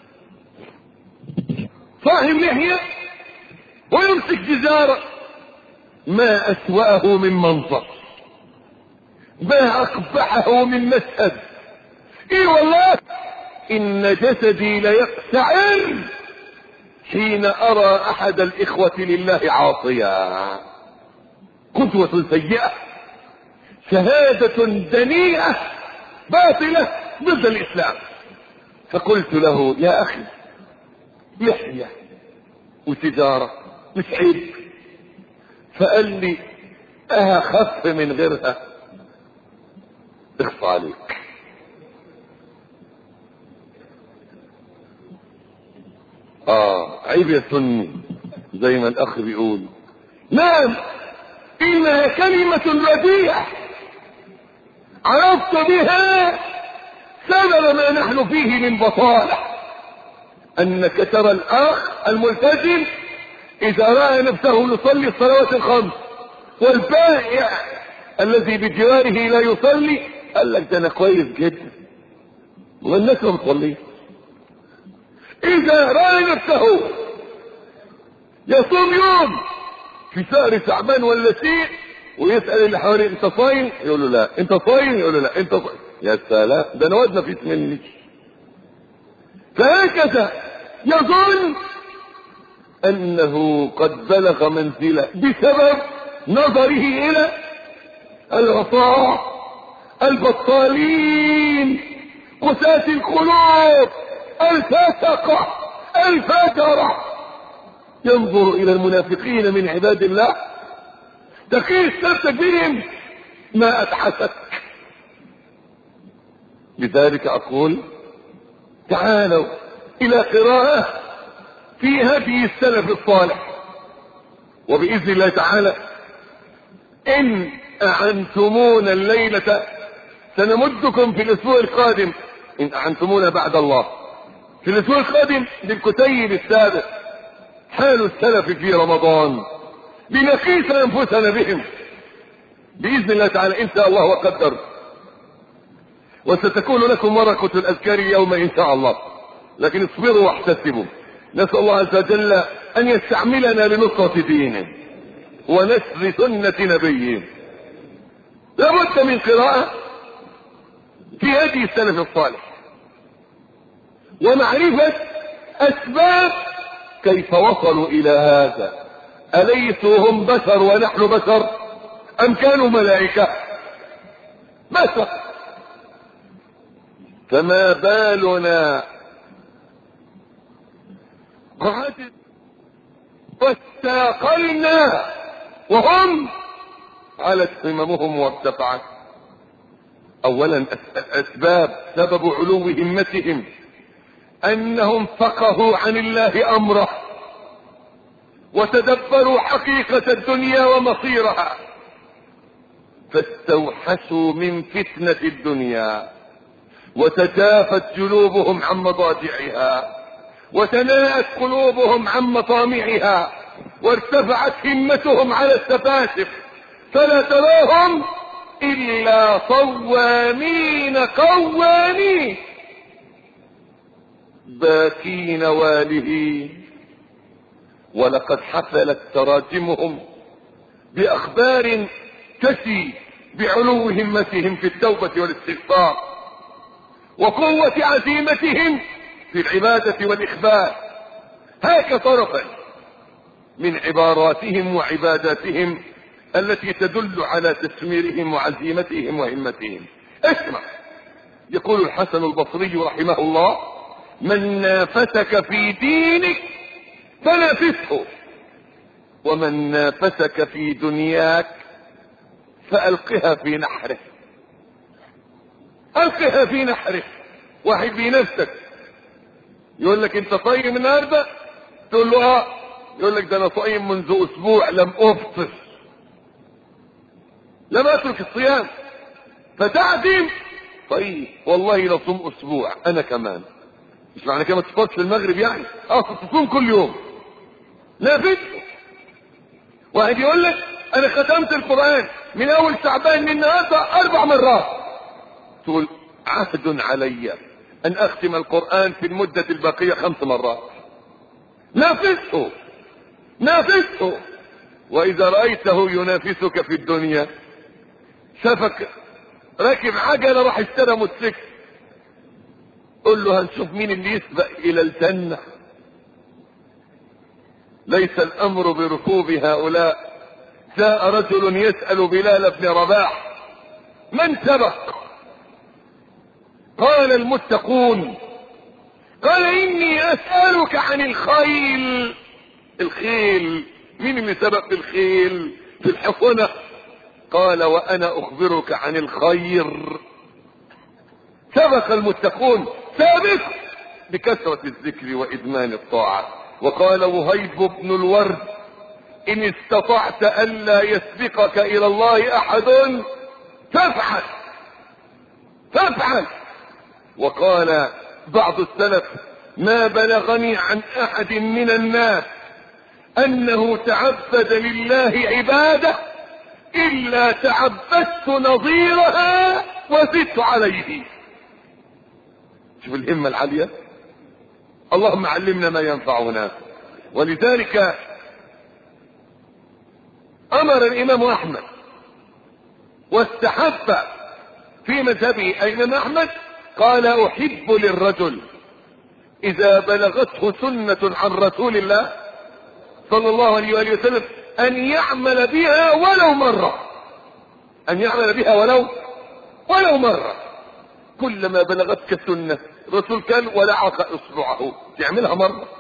صاحب لحية ويمسك جزارة، ما اسوأه من منظر، ما اقبحه من مشهد. اي والله ان جسدي ليقشعر حين ارى احد الاخوة لله عاصيا. قدوة سيئة، شهادة دنيئة باطلة ضد الاسلام. فقلت له يا اخي، لحية وتجارة مش عيب؟ فقال لي اخف من غيرها. اخفى عليك. اه عيب يا سني زي ما الاخ بيقول. نعم، انها كلمة رديئة عرفت بها سبب ما نحن فيه من بطالة. انك ترى الاخ الملتزم اذا رأى نفسه يصلي الصلوات الخمس والبائع الذي بجواره لا يصلي، قال لك ده انا كويس جدا والناس ما بتصليش. اذا رأى نفسه يصوم يوم في شهر شعبان ولا شيء ويسأل اللي حواليه انت صايم؟ يقول له لا. انت صايم؟ يقول له لا. انت صايم؟ يا سلام، ده انا واد مفيش مني. فهكذا يظن انه قد بلغ منزله بسبب نظره الى العصاة البطالين قساة القلوب الفاسقة الفجرة. ينظر الى المنافقين من عباد الله تقيس نفسك بهم ما اتحسك. لذلك اقول تعالوا الى قراءة في هدي السلف الصالح، وباذن الله تعالى ان اعنتمونا الليلة سنمدكم في الاسبوع القادم، ان اعنتمونا بعد الله في الاسبوع القادم بالكتيب السابق حال السلف في رمضان لنقيس انفسنا بهم باذن الله تعالى ان شاء الله وقدر. وستكون لكم ورقة الاذكار اليوم ان شاء الله، لكن اصبروا واحتسبوا. نسأل الله عز وجل ان يستعملنا لنصرة دينه ونشر سنة نبيه. لابد من قراءة في هدي السلف الصالح ومعرفة اسباب كيف وصلوا الى هذا. اليسوا هم بشر ونحن بشر ام كانوا ملائكة؟ بشر. فما بالنا قعدت واستاقلنا وهم علت هممهم وارتفعت. اولا اسباب سبب علو همتهم انهم فقهوا عن الله امره وتدبروا حقيقة الدنيا ومصيرها، فاستوحشوا من فتنة الدنيا وتجافت جنوبهم عن مضاجعها وتناءت قلوبهم عن مطامعها وارتفعت همتهم على السفاسف، فلا تراهم الا صوامين قوامين باكين والهين. ولقد حفلت تراجمهم باخبار تسي بعلو همتهم في التوبة والاستغفار وقوة عزيمتهم في العبادة والإخبار. هاك طرفا من عباراتهم وعباداتهم التي تدل على تسميرهم وعزيمتهم وهمتهم. اسمع، يقول الحسن البصري رحمه الله: من نافسك في دينك فنافسه، ومن نافسك في دنياك فألقها في نحره. ألقها في نحره. واحد بنفسك يقول لك انت صايم النهارده، تقول له اه، يقول لك ده انا صايم منذ اسبوع لم افطر، لم اترك الصيام، فتعزم. طيب والله لو صوم اسبوع انا كمان، مش معنى كده ما تفطرش في المغرب يعني، اه تصوم كل يوم. لا فت. واحد يقول لك انا ختمت القرآن من اول شعبان من النهارده اربع مرات، تقول عهد علي ان اختم القرآن في المدة الباقية خمس مرات. نافسه نافسه. واذا رأيته ينافسك في الدنيا شافك راكب عجلة راح اشترى موتوسيكل، قل له هنشوف مين اللي يسبق الى الجنة. ليس الامر بركوب هؤلاء. جاء رجل يسأل بلال بن رباح من سبق؟ قال المتقون. قال اني اسألك عن الخيل. الخيل مين اللي سبق بالخيل في الحصنة؟ قال وانا اخبرك عن الخير. سبق المتقون سابق بكثرة الذكر وادمان الطاعة. وقال وهيب بن الورد ان استطعت الا يسبقك الى الله احد فافعل فافعل. وقال بعض السلف ما بلغني عن احد من الناس انه تعبد لله عبادة الا تعبدت نظيرها وزدت عليه. شوف الهمة العالية. اللهم علمنا ما ينفعنا. ولذلك امر الامام احمد واستحب في مذهبه الامام احمد قال احب للرجل اذا بلغته سنة عن رسول الله صلى الله عليه وآله وسلم ان يعمل بها ولو مرة. ان يعمل بها ولو ولو مرة. كلما بلغتك سنة رسول كان ولعق اصبعه تعملها مرة.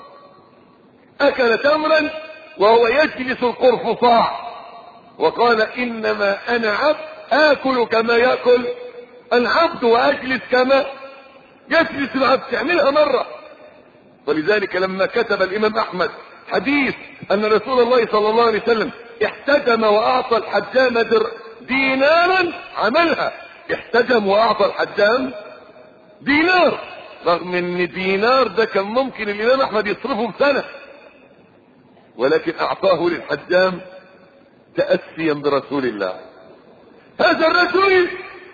اكل تمرا وهو يجلس القرفصاء وقال انما انا عبد اكل كما يأكل العبد واجلس كما يجلس العبد. تعملها مرة. ولذلك لما كتب الامام احمد حديث ان رسول الله صلى الله عليه وسلم احتجم واعطى الحجام دينارا عملها. احتجم واعطى الحجام دينار رغم ان دينار ده كان ممكن الامام احمد يصرفه بسنة ولكن اعطاه للحجام تأسيا برسول الله. هذا الرجل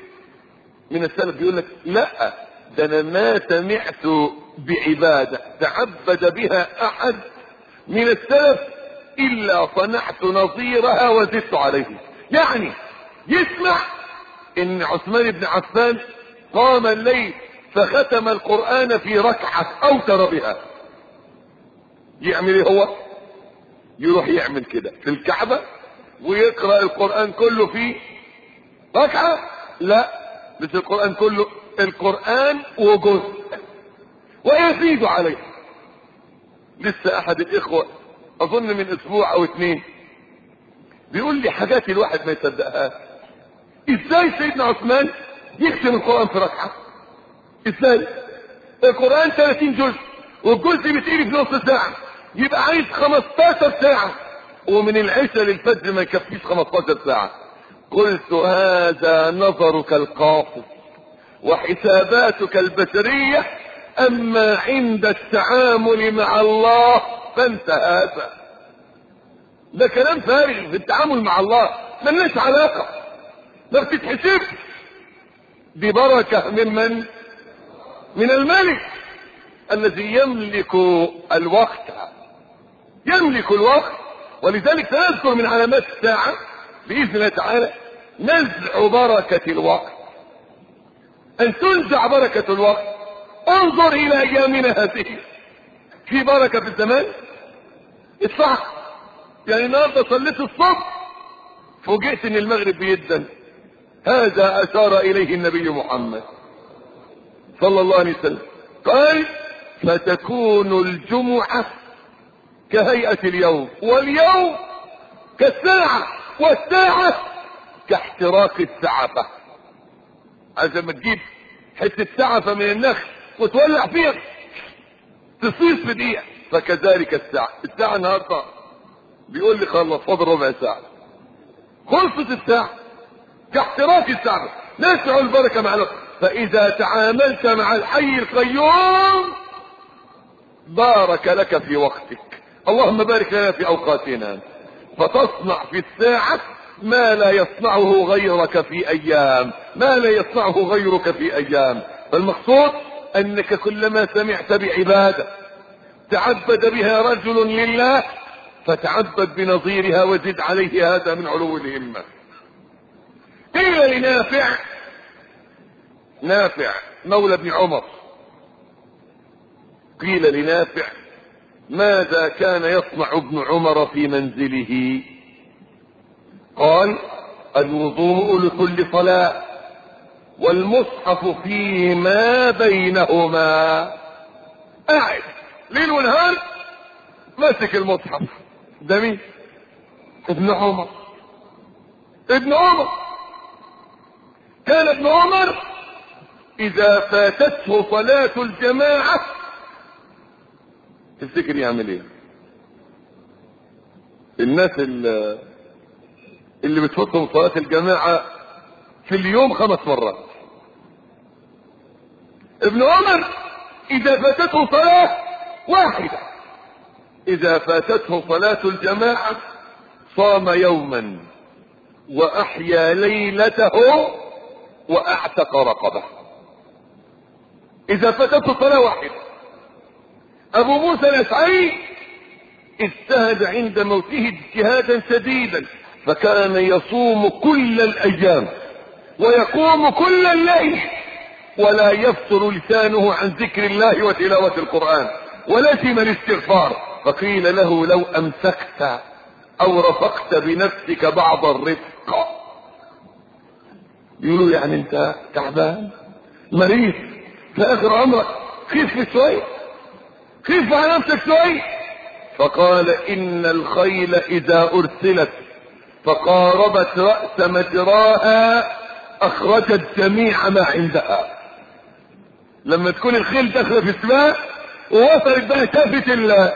من السلف بيقول لك لا ده انا ما سمعت بعبادة تعبد بها احد من السلف الا صنعت نظيرها وزدت عليه. يعني يسمع ان عثمان بن عفان قام الليل فختم القرآن في ركعة اوتر بها. يعمل ايه هو؟ يروح يعمل كده في الكعبة ويقرأ القرآن كله في ركعة. لا مش القرآن كله، القرآن وجزء ويزيد عليه. لسه احد الاخوة اظن من اسبوع او اتنين بيقول لي حاجات الواحد ما يصدقهاش. ازاي سيدنا عثمان يختم القرآن في ركعة؟ ازاي؟ القرآن ثلاثين جزء والجزء بتقري في نص ساعة يبقى عايز خمستاشر ساعة ومن العشاء للفجر ما يكفيش خمستاشر ساعة. قلت هذا نظرك القاصر وحساباتك البشرية اما عند التعامل مع الله فانت هذا. ده كلام فارغ. في التعامل مع الله ملناش علاقة ما بتتحسبش. دي بركة ممن؟ من الملك الذي يملك الوقت يملك الوقت. ولذلك سنذكر من علامات الساعة بإذن الله تعالى نزع بركة الوقت. ان تنزع بركة الوقت. انظر الى ايامنا هذه في بركة في الزمان ادفع. يعني النهارده صليت الصبح فوجئت ان المغرب بيدن. هذا اشار اليه النبي محمد صلى الله عليه وسلم قال فتكون الجمعة كهيئة اليوم واليوم كالساعة والساعة كاحتراق السعفة. عشان ما تجيب حتة سعفة من النخل وتولع فيها تصيص في دقيقة فكذلك الساعة. الساعة النهاردة بيقول لي خلص فاضل ربع ساعة خلصت الساعة كاحتراق السعفة. نسع البركة مع الوقت. فإذا تعاملت مع الحي القيوم بارك لك في وقتك. اللهم بارك لنا في أوقاتنا. فتصنع في الساعة ما لا يصنعه غيرك في ايام، ما لا يصنعه غيرك في ايام. فالمقصود انك كلما سمعت بعبادة تعبد بها رجل لله فتعبد بنظيرها وزد عليه، هذا من علو الهمة. قيل لنافع، نافع مولى ابن عمر، قيل لنافع ماذا كان يصنع ابن عمر في منزله؟ قال الوضوء لكل صلاة والمصحف فيما بينهما. قاعد ليل ونهار ماسك المصحف. ده مين؟ ابن عمر. ابن عمر كان ابن عمر اذا فاتته صلاة الجماعة تفتكر يعمل ايه؟ الناس اللي, اللي بتفوتهم صلاة الجماعة في اليوم خمس مرات، ابن عمر اذا فاتته صلاة واحدة، اذا فاتته صلاة الجماعة صام يوما واحيا ليلته واعتق رقبه. اذا فاتته صلاة واحدة. ابو موسى الاشعري اجتهد عند موته اجتهادا شديدا، فكان يصوم كل الايام ويقوم كل الليل ولا يفتر لسانه عن ذكر الله وتلاوة القرآن، ولزم الاستغفار. فقيل له لو امسكت او رفقت بنفسك بعض الرفق. يقولوا يعني انت تعبان مريض في اخر عمرك، خف شوي، خف على نفسك شوي. فقال ان الخيل اذا ارسلت فقاربت رأس مجراها اخرجت جميع ما عندها. لما تكون الخيل داخله في السباق ووصلت بقى شافت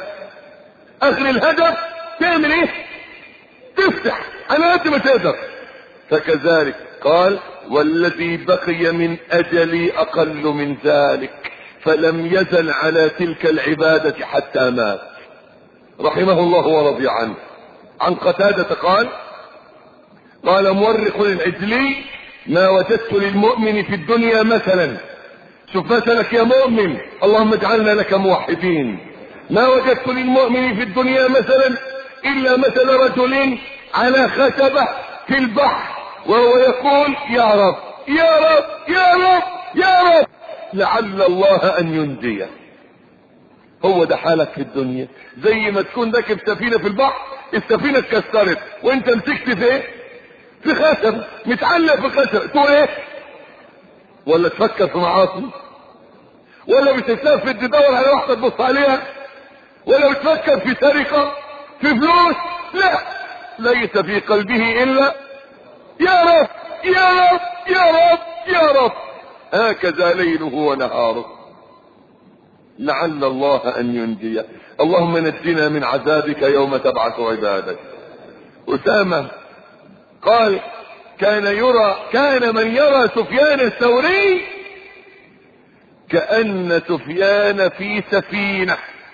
اخر الهدف تعمل ايه؟ تفتح على قد ما تقدر. فكذلك قال والذي بقي من اجلي اقل من ذلك، فلم يزل على تلك العبادة حتى مات رحمه الله ورضي عنه. عن قتادة قال قال مورخ العجلي ما وجدت للمؤمن في الدنيا مثلا، شوف مثلك يا مؤمن، اللهم اجعلنا لك موحدين، ما وجدت للمؤمن في الدنيا مثلا الا مثل رجل على خشبة في البحر وهو يقول يا رب يا رب يا رب يا رب لعل الله ان ينجيه. هو ده حالك في الدنيا، زي ما تكون راكب سفينة في البحر، السفينة اتكسرت وانت مسكت في ايه؟ في خشب متعلق في خشب، تقول ايه؟ ولا تفكر في معاصي؟ ولا بتتلفت تدور على واحدة تبص عليها؟ ولا بتفكر في سرقة؟ في فلوس؟ لا، ليس في قلبه الا يا رب يا رب يا رب يا رب. هكذا ليله ونهاره لعل الله ان ينجيه. اللهم نجنا من عذابك يوم تبعث عبادك. أسامة قال كان يرى كان من يرى سفيان الثوري كأن سفيان في سفينة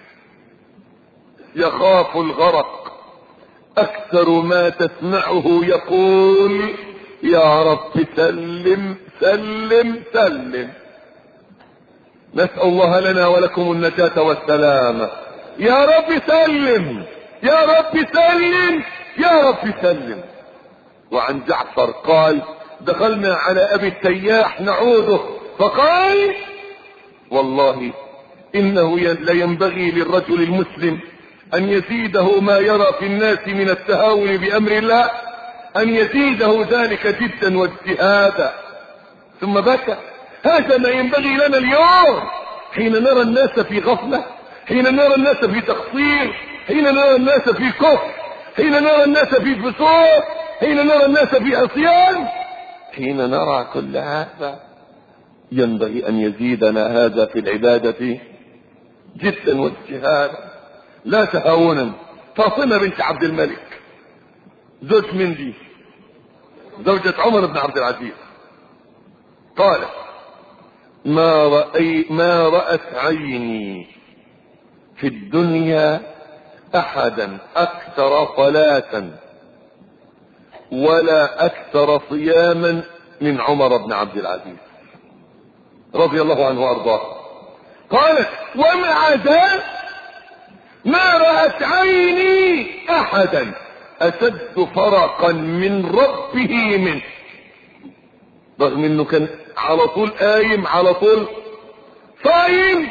يخاف الغرق، اكثر ما تسمعه يقول يا رب سلم سلم سلم. نسأل الله لنا ولكم النجاة والسلامة. يا رب سلم يا رب سلم يا رب سلم. وعن جعفر قال دخلنا على ابي التياح نعوده فقال والله انه لينبغي للرجل المسلم ان يزيده ما يرى في الناس من التهاون بامر الله، ان يزيده ذلك جدا واجتهادا. ثم بكى. هذا ما ينبغي لنا اليوم حين نرى الناس في غفلة، حين نرى الناس في تقصير، حين نرى الناس في كفر، حين نرى الناس في فسوق، حين نرى الناس في عصيان. حين نرى كل هذا ينبغي ان يزيدنا هذا في العبادة جدا واجتهادا لا تهاونا. فاطمة بنت عبد الملك زوج مندي زوجة عمر بن عبد العزيز قالت ما رأي ما رأت عيني في الدنيا احدا اكثر صلاة ولا اكثر صياما من عمر بن عبد العزيز رضي الله عنه وارضاه. قالت ومع ذلك ما رأت عيني احدا اشد فرقا من ربه منه، رغم انه كان على طول قايم على طول صايم،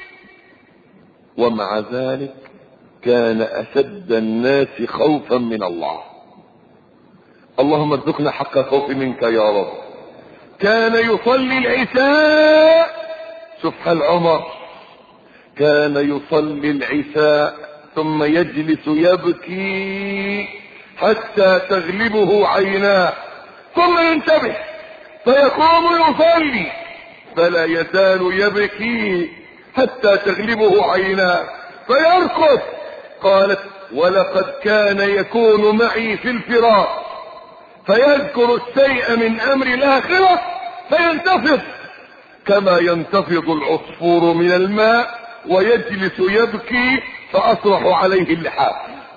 ومع ذلك كان اشد الناس خوفا من الله. اللهم ارزقنا حق الخوف منك يا رب. كان يصلي العشاء، شوف حال عمر، كان يصلي العشاء ثم يجلس يبكي حتى تغلبه عيناه، ثم ينتبه فيقوم يصلي فلا يزال يبكي حتى تغلبه عيناه فيركض. قالت ولقد كان يكون معي في الفراق فيذكر الشيء من امر الاخره فينتفض كما ينتفض العصفور من الماء ويجلس يبكي فاصرح عليه اللحاف.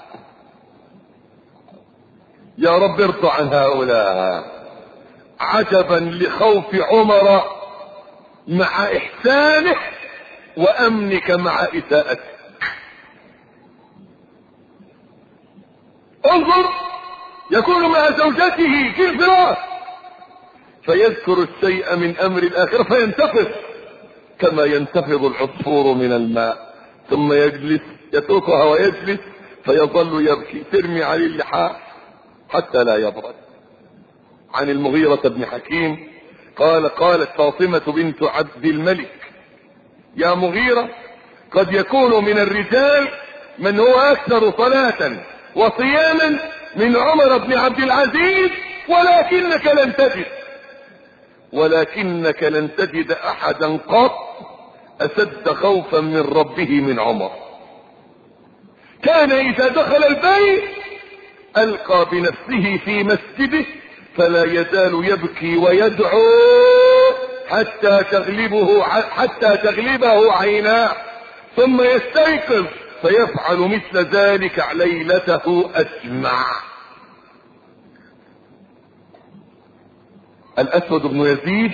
يا رب ارضى عن هؤلاء. عجبا لخوف عمر مع احسانه وامنك مع اساءته. انظر، يكون مع زوجته في الفراش فيذكر الشيء من امر الاخره فينتفض كما ينتفض العصفور من الماء، ثم يجلس يتركها ويجلس فيظل يبكي، ترمي عليه اللحاف حتى لا يبرد. عن المغيرة بن حكيم قال قالت فاطمة بنت عبد الملك يا مغيرة قد يكون من الرجال من هو اكثر صلاة وصياما من عمر بن عبد العزيز ولكنك لن تجد ولكنك لن تجد احدا قط اشد خوفا من ربه من عمر. كان اذا دخل البيت القى بنفسه في مسجده فلا يزال يبكي ويدعو حتى تغلبه حتى تغلبه عيناه، ثم يستيقظ فيفعل مثل ذلك ليلته اجمع. الاسود بن يزيد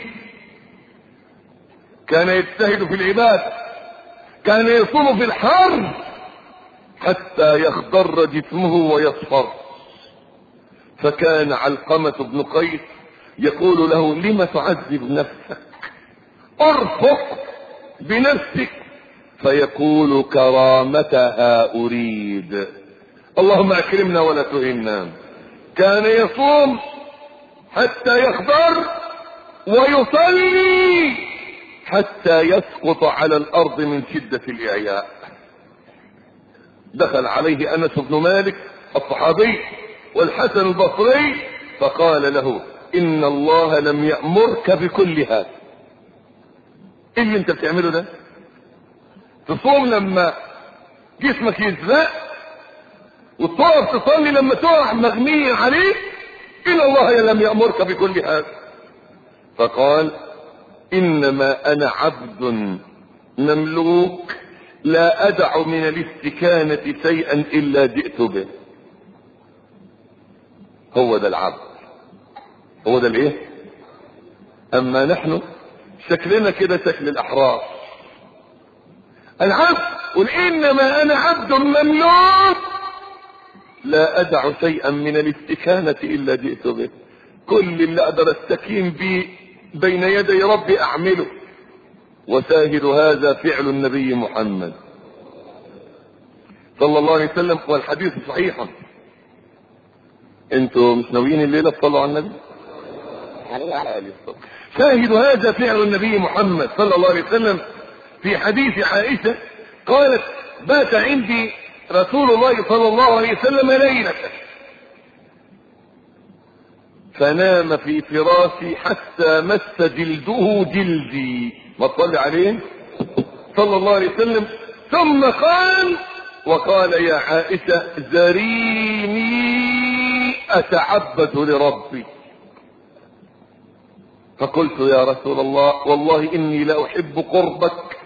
كان يجتهد في العبادة، كان يصوم في الحر حتى يخضر جسمه ويصفر، فكان علقمة بن قيس يقول له لم تعذب نفسك، ارفق بنفسك، فيقول كرامتها اريد، اللهم اكرمنا ولا تهنا. كان يصوم حتى يخضر ويصلي حتى يسقط على الارض من شدة الاعياء. دخل عليه انس بن مالك الصحابي والحسن البصري فقال له ان الله لم يأمرك بكل هذا. ايه اللي انت بتعمله ده؟ تصوم لما جسمك يزرق وتقف تصلي لما تقع مغمي عليك؟ ان الله لم يأمرك بكل هذا. فقال انما انا عبد مملوك لا ادع من الاستكانة شيئا الا جئت به. هو ده العبد، هو ده الايه؟ اما نحن شكلنا كده شكل الاحرار. العبد قل انما انا عبد مملوك لا ادع شيئا من الاستكانة الا جئت به. كل اللي اقدر استكين به بين يدي ربي اعمله، وشاهد هذا فعل النبي محمد صلى الله عليه وسلم، والحديث صحيحا. انتوا مش ناويين الليله تصلوا على النبي؟ شاهد هذا فعل النبي محمد صلى الله عليه وسلم في حديث عائشة قالت بات عندي رسول الله صلى الله عليه وسلم ليلة فنام في فراشي حتى مس جلده جلدي، ما تصلي عليه صلى الله عليه وسلم. ثم قال وقال يا عائشة ذريني اتعبد لربي. فقلت يا رسول الله والله اني لا احب قربك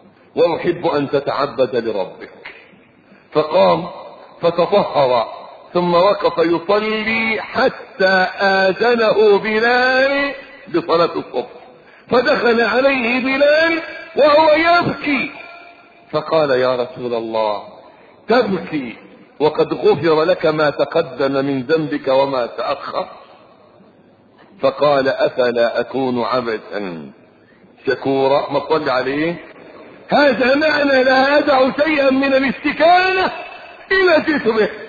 واحب ان تتعبد لربك. فقام فتطهر ثم وقف يصلي حتى آذنه بلال بصلاة الصبح، فدخل عليه بلال وهو يبكي، فقال يا رسول الله تبكي وقد غفر لك ما تقدم من ذنبك وما تأخر؟ فقال أفلا أكون عبدا شكورا؟ ما صلى عليه. هذا معنى لا يدع شيئا من الاستكانة إلى جسمه،